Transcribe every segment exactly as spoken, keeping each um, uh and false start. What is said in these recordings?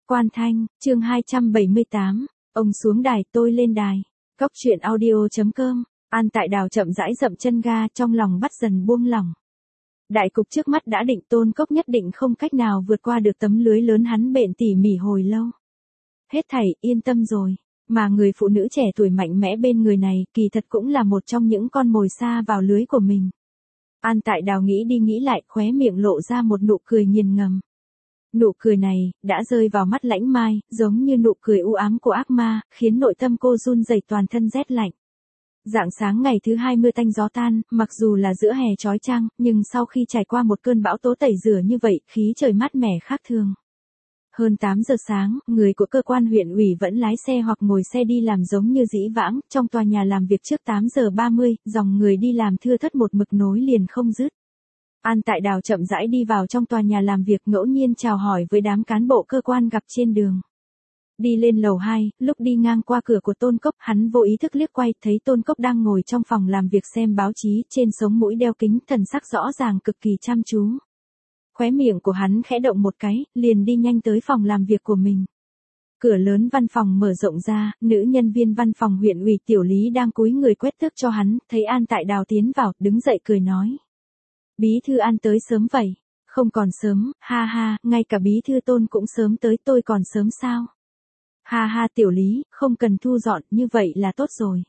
Quan Thanh, chương hai trăm bảy mươi tám, ông xuống đài tôi lên đài. Góc truyện audio.com, An Tại Đào chậm rãi dậm chân ga, trong lòng bắt dần buông lỏng. Đại cục trước mắt đã định, Tôn Cốc nhất định không cách nào vượt qua được tấm lưới lớn hắn bện tỉ mỉ hồi lâu. Hết thảy yên tâm rồi, mà người phụ nữ trẻ tuổi mạnh mẽ bên người này kỳ thật cũng là một trong những con mồi sa vào lưới của mình. An Tại Đào nghĩ đi nghĩ lại, khóe miệng lộ ra một nụ cười nghiền ngầm. Nụ cười này, đã rơi vào mắt Lãnh Mai, giống như nụ cười u ám của ác ma, khiến nội tâm cô run rẩy toàn thân rét lạnh. Rạng sáng ngày thứ hai mưa tanh gió tan, mặc dù là giữa hè chói chang, nhưng sau khi trải qua một cơn bão tố tẩy rửa như vậy, khí trời mát mẻ khác thường. Hơn tám giờ sáng, người của cơ quan huyện ủy vẫn lái xe hoặc ngồi xe đi làm giống như dĩ vãng, trong tòa nhà làm việc trước tám giờ ba mươi, dòng người đi làm thưa thớt một mực nối liền không dứt. An Tại Đào chậm rãi đi vào trong tòa nhà làm việc, ngẫu nhiên chào hỏi với đám cán bộ cơ quan gặp trên đường. Đi lên lầu hai, lúc đi ngang qua cửa của Tôn Cốc, hắn vô ý thức liếc quay, thấy Tôn Cốc đang ngồi trong phòng làm việc xem báo chí, trên sống mũi đeo kính, thần sắc rõ ràng cực kỳ chăm chú. Khóe miệng của hắn khẽ động một cái, liền đi nhanh tới phòng làm việc của mình. Cửa lớn văn phòng mở rộng ra, nữ nhân viên văn phòng huyện ủy Tiểu Lý đang cúi người quét tước cho hắn, thấy An Tại Đào tiến vào, đứng dậy cười nói. Bí thư An tới sớm vậy? Không còn sớm, ha ha, ngay cả bí thư Tôn cũng sớm tới, tôi còn sớm sao? Ha ha Tiểu Lý, không cần thu dọn, như vậy là tốt rồi.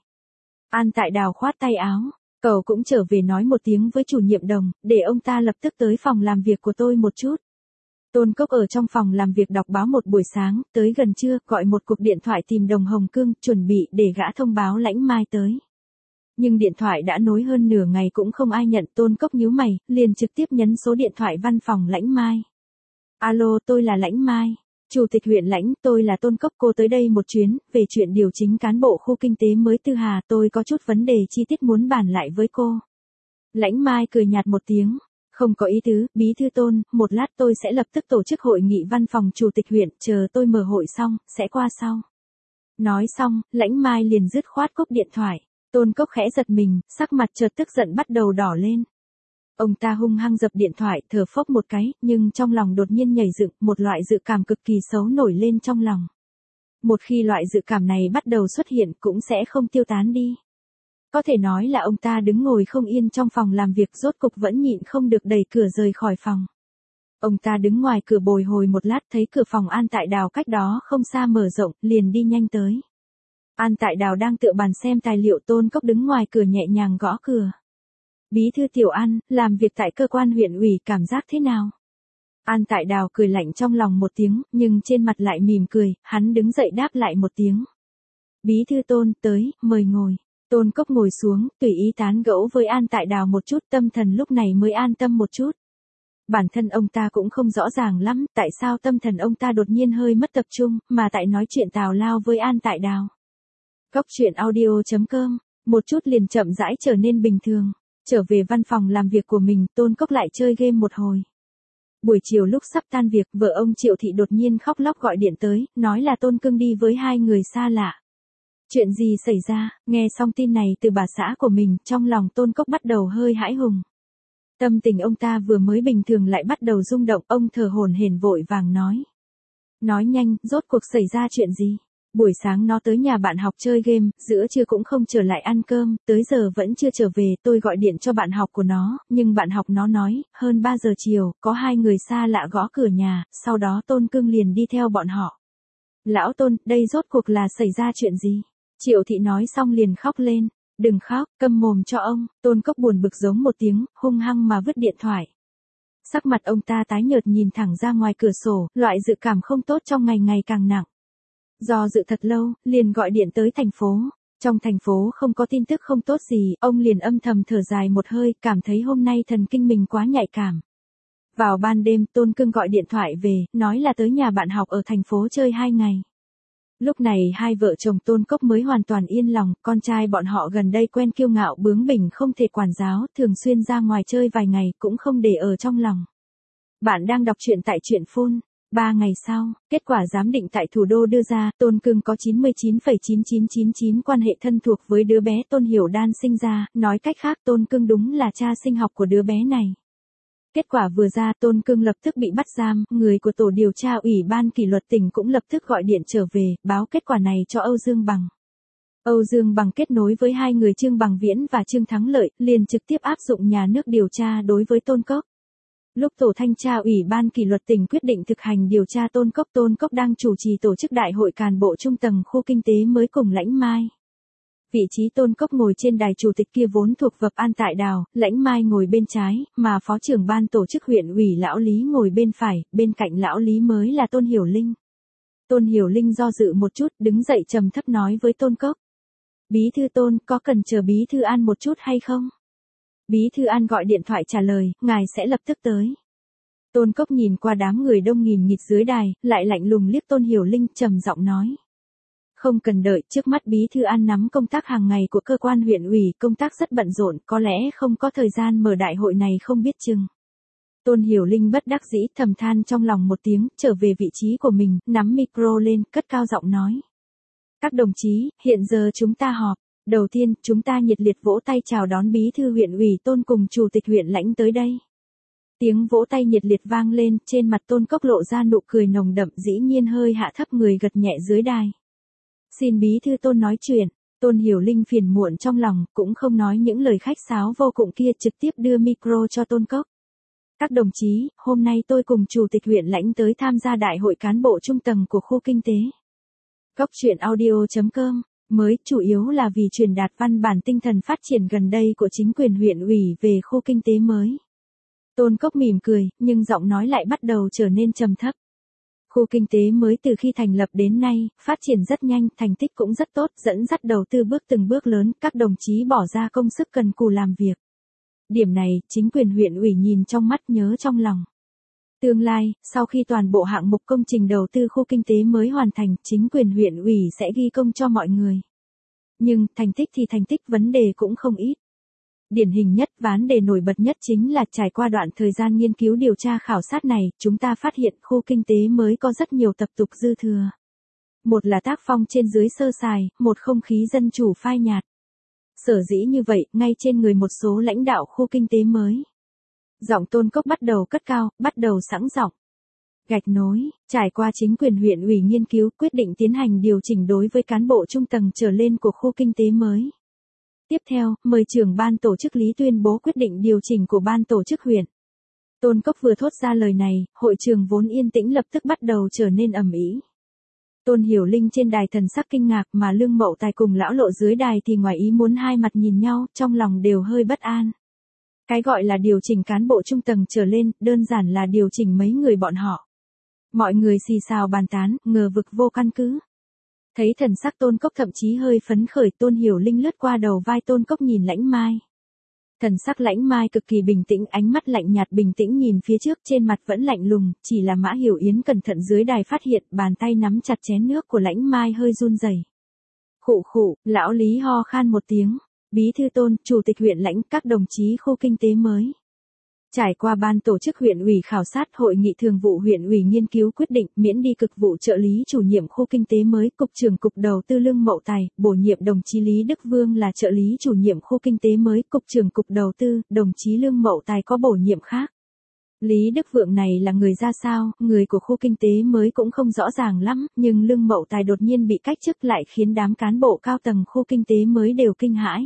An Tại Đào khoát tay áo, cậu cũng trở về nói một tiếng với chủ nhiệm Đồng, để ông ta lập tức tới phòng làm việc của tôi một chút. Tôn Cốc ở trong phòng làm việc đọc báo một buổi sáng, tới gần trưa, gọi một cuộc điện thoại tìm Đồng Hồng Cương, chuẩn bị để gã thông báo Lãnh Mai tới. Nhưng điện thoại đã nối hơn nửa ngày cũng không ai nhận. Tôn Cốc nhíu mày, liền trực tiếp nhấn số điện thoại văn phòng Lãnh Mai. Alo, tôi là Lãnh Mai. Chủ tịch huyện Lãnh, tôi là Tôn Cốc, cô tới đây một chuyến, về chuyện điều chính cán bộ khu kinh tế mới Tư Hà, tôi có chút vấn đề chi tiết muốn bàn lại với cô. Lãnh Mai cười nhạt một tiếng, không có ý tứ, bí thư Tôn, một lát tôi sẽ lập tức tổ chức hội nghị văn phòng chủ tịch huyện, chờ tôi mở hội xong, sẽ qua sau. Nói xong, Lãnh Mai liền dứt khoát cúp điện thoại. Tôn Cốc khẽ giật mình, sắc mặt chợt tức giận bắt đầu đỏ lên. Ông ta hung hăng dập điện thoại, thở phốc một cái, nhưng trong lòng đột nhiên nhảy dựng, một loại dự cảm cực kỳ xấu nổi lên trong lòng. Một khi loại dự cảm này bắt đầu xuất hiện cũng sẽ không tiêu tán đi. Có thể nói là ông ta đứng ngồi không yên trong phòng làm việc, rốt cục vẫn nhịn không được đẩy cửa rời khỏi phòng. Ông ta đứng ngoài cửa bồi hồi một lát, thấy cửa phòng An Tại Đào cách đó không xa mở rộng, liền đi nhanh tới. An Tại Đào đang tựa bàn xem tài liệu. Tôn Cốc đứng ngoài cửa nhẹ nhàng gõ cửa. Bí thư Tiểu An, làm việc tại cơ quan huyện ủy cảm giác thế nào? An Tại Đào cười lạnh trong lòng một tiếng, nhưng trên mặt lại mỉm cười, hắn đứng dậy đáp lại một tiếng. Bí thư Tôn, tới, mời ngồi. Tôn Cốc ngồi xuống, tùy ý tán gẫu với An Tại Đào một chút, tâm thần lúc này mới an tâm một chút. Bản thân ông ta cũng không rõ ràng lắm, tại sao tâm thần ông ta đột nhiên hơi mất tập trung, mà tại nói chuyện tào lao với An Tại Đào. Góc truyện audio.com, một chút liền chậm rãi trở nên bình thường. Trở về văn phòng làm việc của mình, Tôn Cốc lại chơi game một hồi. Buổi chiều lúc sắp tan việc, vợ ông Triệu Thị đột nhiên khóc lóc gọi điện tới, nói là Tôn Cương đi với hai người xa lạ. Chuyện gì xảy ra? Nghe xong tin này từ bà xã của mình, trong lòng Tôn Cốc bắt đầu hơi hãi hùng. Tâm tình ông ta vừa mới bình thường lại bắt đầu rung động, ông thở hổn hển vội vàng nói. Nói nhanh, rốt cuộc xảy ra chuyện gì? Buổi sáng nó tới nhà bạn học chơi game, giữa trưa cũng không trở lại ăn cơm, tới giờ vẫn chưa trở về, tôi gọi điện cho bạn học của nó, nhưng bạn học nó nói, hơn ba giờ chiều, có hai người xa lạ gõ cửa nhà, sau đó Tôn Cương liền đi theo bọn họ. Lão Tôn, đây rốt cuộc là xảy ra chuyện gì? Triệu Thị nói xong liền khóc lên, đừng khóc, câm mồm cho ông. Tôn Cốc buồn bực giống một tiếng, hung hăng mà vứt điện thoại. Sắc mặt ông ta tái nhợt nhìn thẳng ra ngoài cửa sổ, loại dự cảm không tốt trong ngày ngày càng nặng. Do dự thật lâu, liền gọi điện tới thành phố. Trong thành phố không có tin tức không tốt gì, ông liền âm thầm thở dài một hơi, cảm thấy hôm nay thần kinh mình quá nhạy cảm. Vào ban đêm, Tôn Cương gọi điện thoại về, nói là tới nhà bạn học ở thành phố chơi hai ngày. Lúc này hai vợ chồng Tôn Cốc mới hoàn toàn yên lòng, con trai bọn họ gần đây quen kiêu ngạo bướng bỉnh không thể quản giáo, thường xuyên ra ngoài chơi vài ngày cũng không để ở trong lòng. Bạn đang đọc truyện tại truyện phun. Ba ngày sau, kết quả giám định tại thủ đô đưa ra, Tôn Cương có chín mươi chín phẩy chín chín chín chín quan hệ thân thuộc với đứa bé Tôn Hiểu Đan sinh ra, nói cách khác Tôn Cương đúng là cha sinh học của đứa bé này. Kết quả vừa ra, Tôn Cương lập tức bị bắt giam, người của tổ điều tra ủy ban kỷ luật tỉnh cũng lập tức gọi điện trở về, báo kết quả này cho Âu Dương Bằng. Âu Dương Bằng kết nối với hai người Trương Bằng Viễn và Trương Thắng Lợi, liền trực tiếp áp dụng nhà nước điều tra đối với Tôn Cốc. Lúc tổ thanh tra ủy ban kỷ luật tỉnh quyết định thực hành điều tra Tôn Cốc, Tôn Cốc đang chủ trì tổ chức đại hội cán bộ trung tầng khu kinh tế mới cùng Lãnh Mai. Vị trí Tôn Cốc ngồi trên đài chủ tịch kia vốn thuộc vập An Tại Đào, Lãnh Mai ngồi bên trái, mà phó trưởng ban tổ chức huyện ủy Lão Lý ngồi bên phải, bên cạnh Lão Lý mới là Tôn Hiểu Linh. Tôn Hiểu Linh do dự một chút, đứng dậy trầm thấp nói với Tôn Cốc. Bí thư Tôn, có cần chờ Bí thư An một chút hay không? Bí thư An gọi điện thoại trả lời, ngài sẽ lập tức tới. Tôn Cốc nhìn qua đám người đông nghìn nghịt dưới đài, lại lạnh lùng liếc Tôn Hiểu Linh, trầm giọng nói. Không cần đợi, trước mắt Bí thư An nắm công tác hàng ngày của cơ quan huyện ủy, công tác rất bận rộn, có lẽ không có thời gian mở đại hội này không biết chừng. Tôn Hiểu Linh bất đắc dĩ thầm than trong lòng một tiếng, trở về vị trí của mình, nắm micro lên, cất cao giọng nói. Các đồng chí, hiện giờ chúng ta họp. Đầu tiên, chúng ta nhiệt liệt vỗ tay chào đón Bí thư huyện ủy Tôn cùng Chủ tịch huyện Lãnh tới đây. Tiếng vỗ tay nhiệt liệt vang lên, trên mặt Tôn Cốc lộ ra nụ cười nồng đậm, dĩ nhiên hơi hạ thấp người gật nhẹ dưới đài. Xin Bí thư Tôn nói chuyện. Tôn Hiểu Linh phiền muộn trong lòng, cũng không nói những lời khách sáo vô cùng kia, trực tiếp đưa micro cho Tôn Cốc. Các đồng chí, hôm nay tôi cùng Chủ tịch huyện Lãnh tới tham gia đại hội cán bộ trung tầng của khu kinh tế. Cốc truyện audio chấm com mới chủ yếu là vì truyền đạt văn bản tinh thần phát triển gần đây của chính quyền huyện ủy về khu kinh tế mới. Tôn Cốc mỉm cười, nhưng giọng nói lại bắt đầu trở nên trầm thấp. Khu kinh tế mới từ khi thành lập đến nay, phát triển rất nhanh, thành tích cũng rất tốt, dẫn dắt đầu tư bước từng bước lớn, các đồng chí bỏ ra công sức cần cù làm việc. Điểm này, chính quyền huyện ủy nhìn trong mắt nhớ trong lòng. Tương lai, sau khi toàn bộ hạng mục công trình đầu tư khu kinh tế mới hoàn thành, chính quyền huyện ủy sẽ ghi công cho mọi người. Nhưng, thành tích thì thành tích, vấn đề cũng không ít. Điển hình nhất, vấn đề nổi bật nhất chính là trải qua đoạn thời gian nghiên cứu điều tra khảo sát này, chúng ta phát hiện khu kinh tế mới có rất nhiều tập tục dư thừa. Một là tác phong trên dưới sơ sài, một không khí dân chủ phai nhạt. Sở dĩ như vậy, ngay trên người một số lãnh đạo khu kinh tế mới. Giọng Tôn Cốc bắt đầu cất cao, bắt đầu sẵn giọng. Gạch nối, trải qua chính quyền huyện ủy nghiên cứu quyết định tiến hành điều chỉnh đối với cán bộ trung tầng trở lên của khu kinh tế mới. Tiếp theo, mời trưởng ban tổ chức Lý tuyên bố quyết định điều chỉnh của ban tổ chức huyện. Tôn Cốc vừa thốt ra lời này, hội trường vốn yên tĩnh lập tức bắt đầu trở nên ầm ĩ. Tôn Hiểu Linh trên đài thần sắc kinh ngạc, mà Lương Mậu Tài cùng Lão Lộ dưới đài thì ngoài ý muốn hai mặt nhìn nhau, trong lòng đều hơi bất an. Cái gọi là điều chỉnh cán bộ trung tầng trở lên, đơn giản là điều chỉnh mấy người bọn họ. Mọi người xì xào bàn tán, ngờ vực vô căn cứ. Thấy thần sắc Tôn Cốc thậm chí hơi phấn khởi, Tôn Hiểu Linh lướt qua đầu vai Tôn Cốc nhìn Lãnh Mai. Thần sắc Lãnh Mai cực kỳ bình tĩnh, ánh mắt lạnh nhạt bình tĩnh nhìn phía trước, trên mặt vẫn lạnh lùng, chỉ là Mã Hiểu Yến cẩn thận dưới đài phát hiện, bàn tay nắm chặt chén nước của Lãnh Mai hơi run rẩy. Khụ khụ, Lão Lý ho khan một tiếng. Bí thư Tôn, Chủ tịch huyện Lãnh, các đồng chí khu kinh tế mới. Trải qua ban tổ chức huyện ủy khảo sát, hội nghị thường vụ huyện ủy nghiên cứu quyết định miễn đi cực vụ trợ lý chủ nhiệm khu kinh tế mới, cục trưởng cục đầu tư Lương Mậu Tài, bổ nhiệm đồng chí Lý Đức Vương là trợ lý chủ nhiệm khu kinh tế mới, cục trưởng cục đầu tư, đồng chí Lương Mậu Tài có bổ nhiệm khác. Lý Đức Vượng này là người ra sao, người của khu kinh tế mới cũng không rõ ràng lắm, nhưng Lương Mậu Tài đột nhiên bị cách chức lại khiến đám cán bộ cao tầng khu kinh tế mới đều kinh hãi.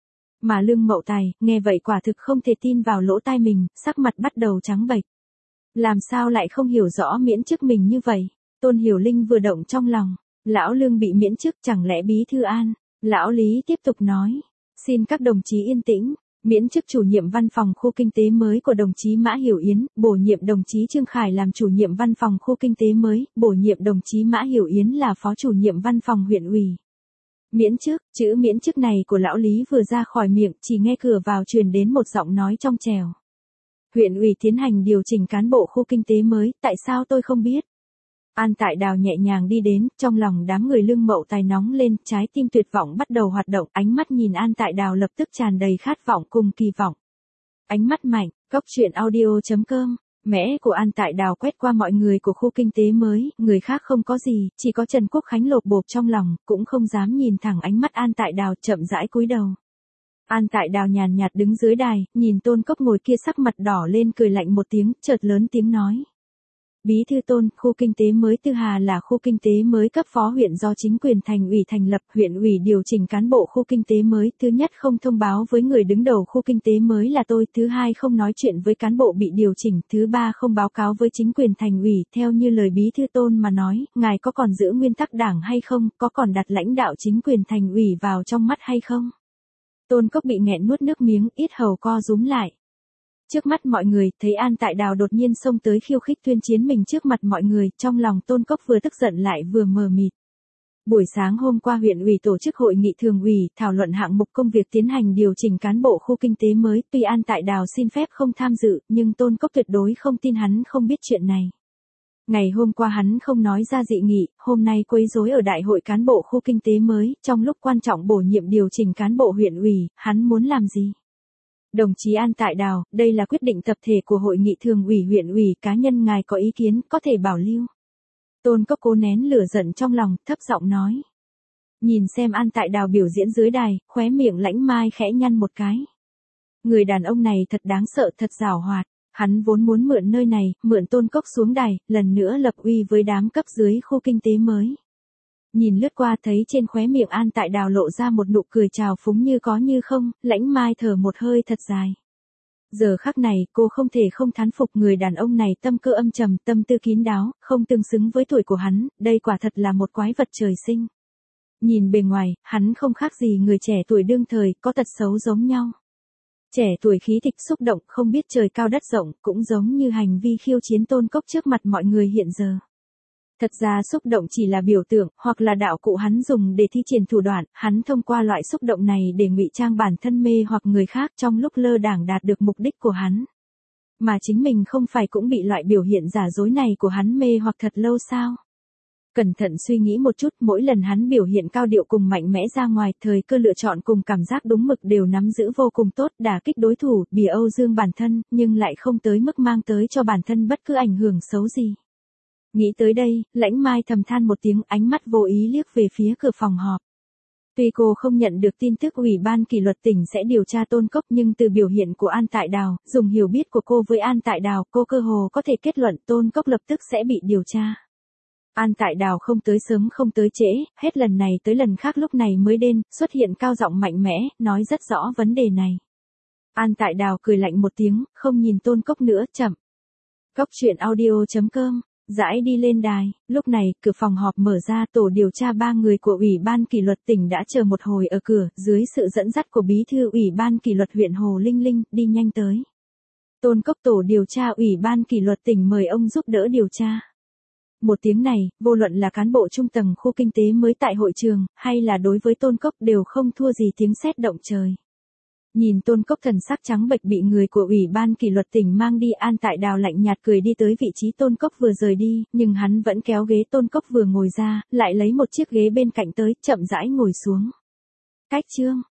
Mà Lương Mậu Tài, nghe vậy quả thực không thể tin vào lỗ tai mình, sắc mặt bắt đầu trắng bệch. Làm sao lại không hiểu rõ miễn chức mình như vậy? Tôn Hiểu Linh vừa động trong lòng, Lão Lương bị miễn chức chẳng lẽ Bí thư An? Lão Lý tiếp tục nói, xin các đồng chí yên tĩnh, miễn chức chủ nhiệm văn phòng khu kinh tế mới của đồng chí Mã Hiểu Yến, bổ nhiệm đồng chí Trương Khải làm chủ nhiệm văn phòng khu kinh tế mới, bổ nhiệm đồng chí Mã Hiểu Yến là phó chủ nhiệm văn phòng huyện ủy. Miễn chức, chữ miễn chức này của Lão Lý vừa ra khỏi miệng, chỉ nghe cửa vào truyền đến một giọng nói trong trẻo. Huyện ủy tiến hành điều chỉnh cán bộ khu kinh tế mới, tại sao tôi không biết? An Tại Đào nhẹ nhàng đi đến, trong lòng đám người Lương Mậu Tài nóng lên, trái tim tuyệt vọng bắt đầu hoạt động, ánh mắt nhìn An Tại Đào lập tức tràn đầy khát vọng cùng kỳ vọng. Ánh mắt mạnh, cốc truyện audio chấm com. Mẽ của An Tại Đào quét qua mọi người của khu kinh tế mới, người khác không có gì, chỉ có Trần Quốc Khánh lột bột trong lòng, cũng không dám nhìn thẳng ánh mắt An Tại Đào, chậm rãi cúi đầu. An Tại Đào nhàn nhạt đứng dưới đài, nhìn Tôn Cốc ngồi kia sắc mặt đỏ lên cười lạnh một tiếng, chợt lớn tiếng nói. Bí thư Tôn, khu kinh tế mới Tư Hà là khu kinh tế mới cấp phó huyện do chính quyền thành ủy thành lập, huyện ủy điều chỉnh cán bộ khu kinh tế mới, thứ nhất không thông báo với người đứng đầu khu kinh tế mới là tôi, thứ hai không nói chuyện với cán bộ bị điều chỉnh, thứ ba không báo cáo với chính quyền thành ủy, theo như lời Bí thư Tôn mà nói, ngài có còn giữ nguyên tắc đảng hay không, có còn đặt lãnh đạo chính quyền thành ủy vào trong mắt hay không? Tôn Cốc bị nghẹn nuốt nước miếng, yết hầu co rúm lại. Trước mắt mọi người, thấy An Tại Đào đột nhiên xông tới khiêu khích tuyên chiến mình trước mặt mọi người, trong lòng Tôn Cốc vừa tức giận lại vừa mờ mịt. Buổi sáng hôm qua huyện ủy tổ chức hội nghị thường ủy, thảo luận hạng mục công việc tiến hành điều chỉnh cán bộ khu kinh tế mới, tuy An Tại Đào xin phép không tham dự, nhưng Tôn Cốc tuyệt đối không tin hắn không biết chuyện này. Ngày hôm qua hắn không nói ra dị nghị, hôm nay quấy rối ở đại hội cán bộ khu kinh tế mới, trong lúc quan trọng bổ nhiệm điều chỉnh cán bộ huyện ủy, hắn muốn làm gì? Đồng chí An Tại Đào, đây là quyết định tập thể của hội nghị thường ủy huyện ủy, cá nhân ngài có ý kiến, có thể bảo lưu. Tôn Cốc cố nén lửa giận trong lòng, thấp giọng nói. Nhìn xem An Tại Đào biểu diễn dưới đài, khóe miệng Lãnh Mai khẽ nhăn một cái. Người đàn ông này thật đáng sợ, thật giảo hoạt. Hắn vốn muốn mượn nơi này, mượn Tôn Cốc xuống đài, lần nữa lập uy với đám cấp dưới khu kinh tế mới. Nhìn lướt qua thấy trên khóe miệng An Tại Đào lộ ra một nụ cười trào phúng như có như không, Lãnh Mai thở một hơi thật dài. Giờ khắc này, cô không thể không thán phục người đàn ông này tâm cơ âm trầm, tâm tư kín đáo, không tương xứng với tuổi của hắn, đây quả thật là một quái vật trời sinh. Nhìn bề ngoài, hắn không khác gì người trẻ tuổi đương thời, có tật xấu giống nhau. Trẻ tuổi khí thịnh xúc động, không biết trời cao đất rộng, cũng giống như hành vi khiêu chiến Tôn Cốc trước mặt mọi người hiện giờ. Thật ra xúc động chỉ là biểu tượng, hoặc là đạo cụ hắn dùng để thi triển thủ đoạn, hắn thông qua loại xúc động này để ngụy trang bản thân mê hoặc người khác trong lúc lơ đảng đạt được mục đích của hắn. Mà chính mình không phải cũng bị loại biểu hiện giả dối này của hắn mê hoặc thật lâu sao? Cẩn thận suy nghĩ một chút, mỗi lần hắn biểu hiện cao điệu cùng mạnh mẽ ra ngoài, thời cơ lựa chọn cùng cảm giác đúng mực đều nắm giữ vô cùng tốt, đả kích đối thủ, bìa âu dương bản thân, nhưng lại không tới mức mang tới cho bản thân bất cứ ảnh hưởng xấu gì. Nghĩ tới đây, Lãnh Mai thầm than một tiếng, ánh mắt vô ý liếc về phía cửa phòng họp. Tuy cô không nhận được tin tức Ủy ban kỷ luật tỉnh sẽ điều tra Tôn Cốc, nhưng từ biểu hiện của An Tại Đào, dùng hiểu biết của cô với An Tại Đào, cô cơ hồ có thể kết luận Tôn Cốc lập tức sẽ bị điều tra. An Tại Đào không tới sớm không tới trễ, hết lần này tới lần khác lúc này mới đến, xuất hiện cao giọng mạnh mẽ, nói rất rõ vấn đề này. An Tại Đào cười lạnh một tiếng, không nhìn Tôn Cốc nữa, chậm. Cốc truyện audio chấm com, dãi đi lên đài, lúc này, cửa phòng họp mở ra, tổ điều tra ba người của Ủy ban kỷ luật tỉnh đã chờ một hồi ở cửa, dưới sự dẫn dắt của Bí thư Ủy ban kỷ luật huyện Hồ Linh Linh, đi nhanh tới. Tôn Cốc, tổ điều tra Ủy ban kỷ luật tỉnh mời ông giúp đỡ điều tra. Một tiếng này, vô luận là cán bộ trung tầng khu kinh tế mới tại hội trường, hay là đối với Tôn Cốc đều không thua gì tiếng sét động trời. Nhìn Tôn Cốc thần sắc trắng bệch bị người của Ủy ban kỷ luật tỉnh mang đi, An Tại Đào lạnh nhạt cười đi tới vị trí Tôn Cốc vừa rời đi, nhưng hắn vẫn kéo ghế Tôn Cốc vừa ngồi ra, lại lấy một chiếc ghế bên cạnh tới, chậm rãi ngồi xuống. Cách chương.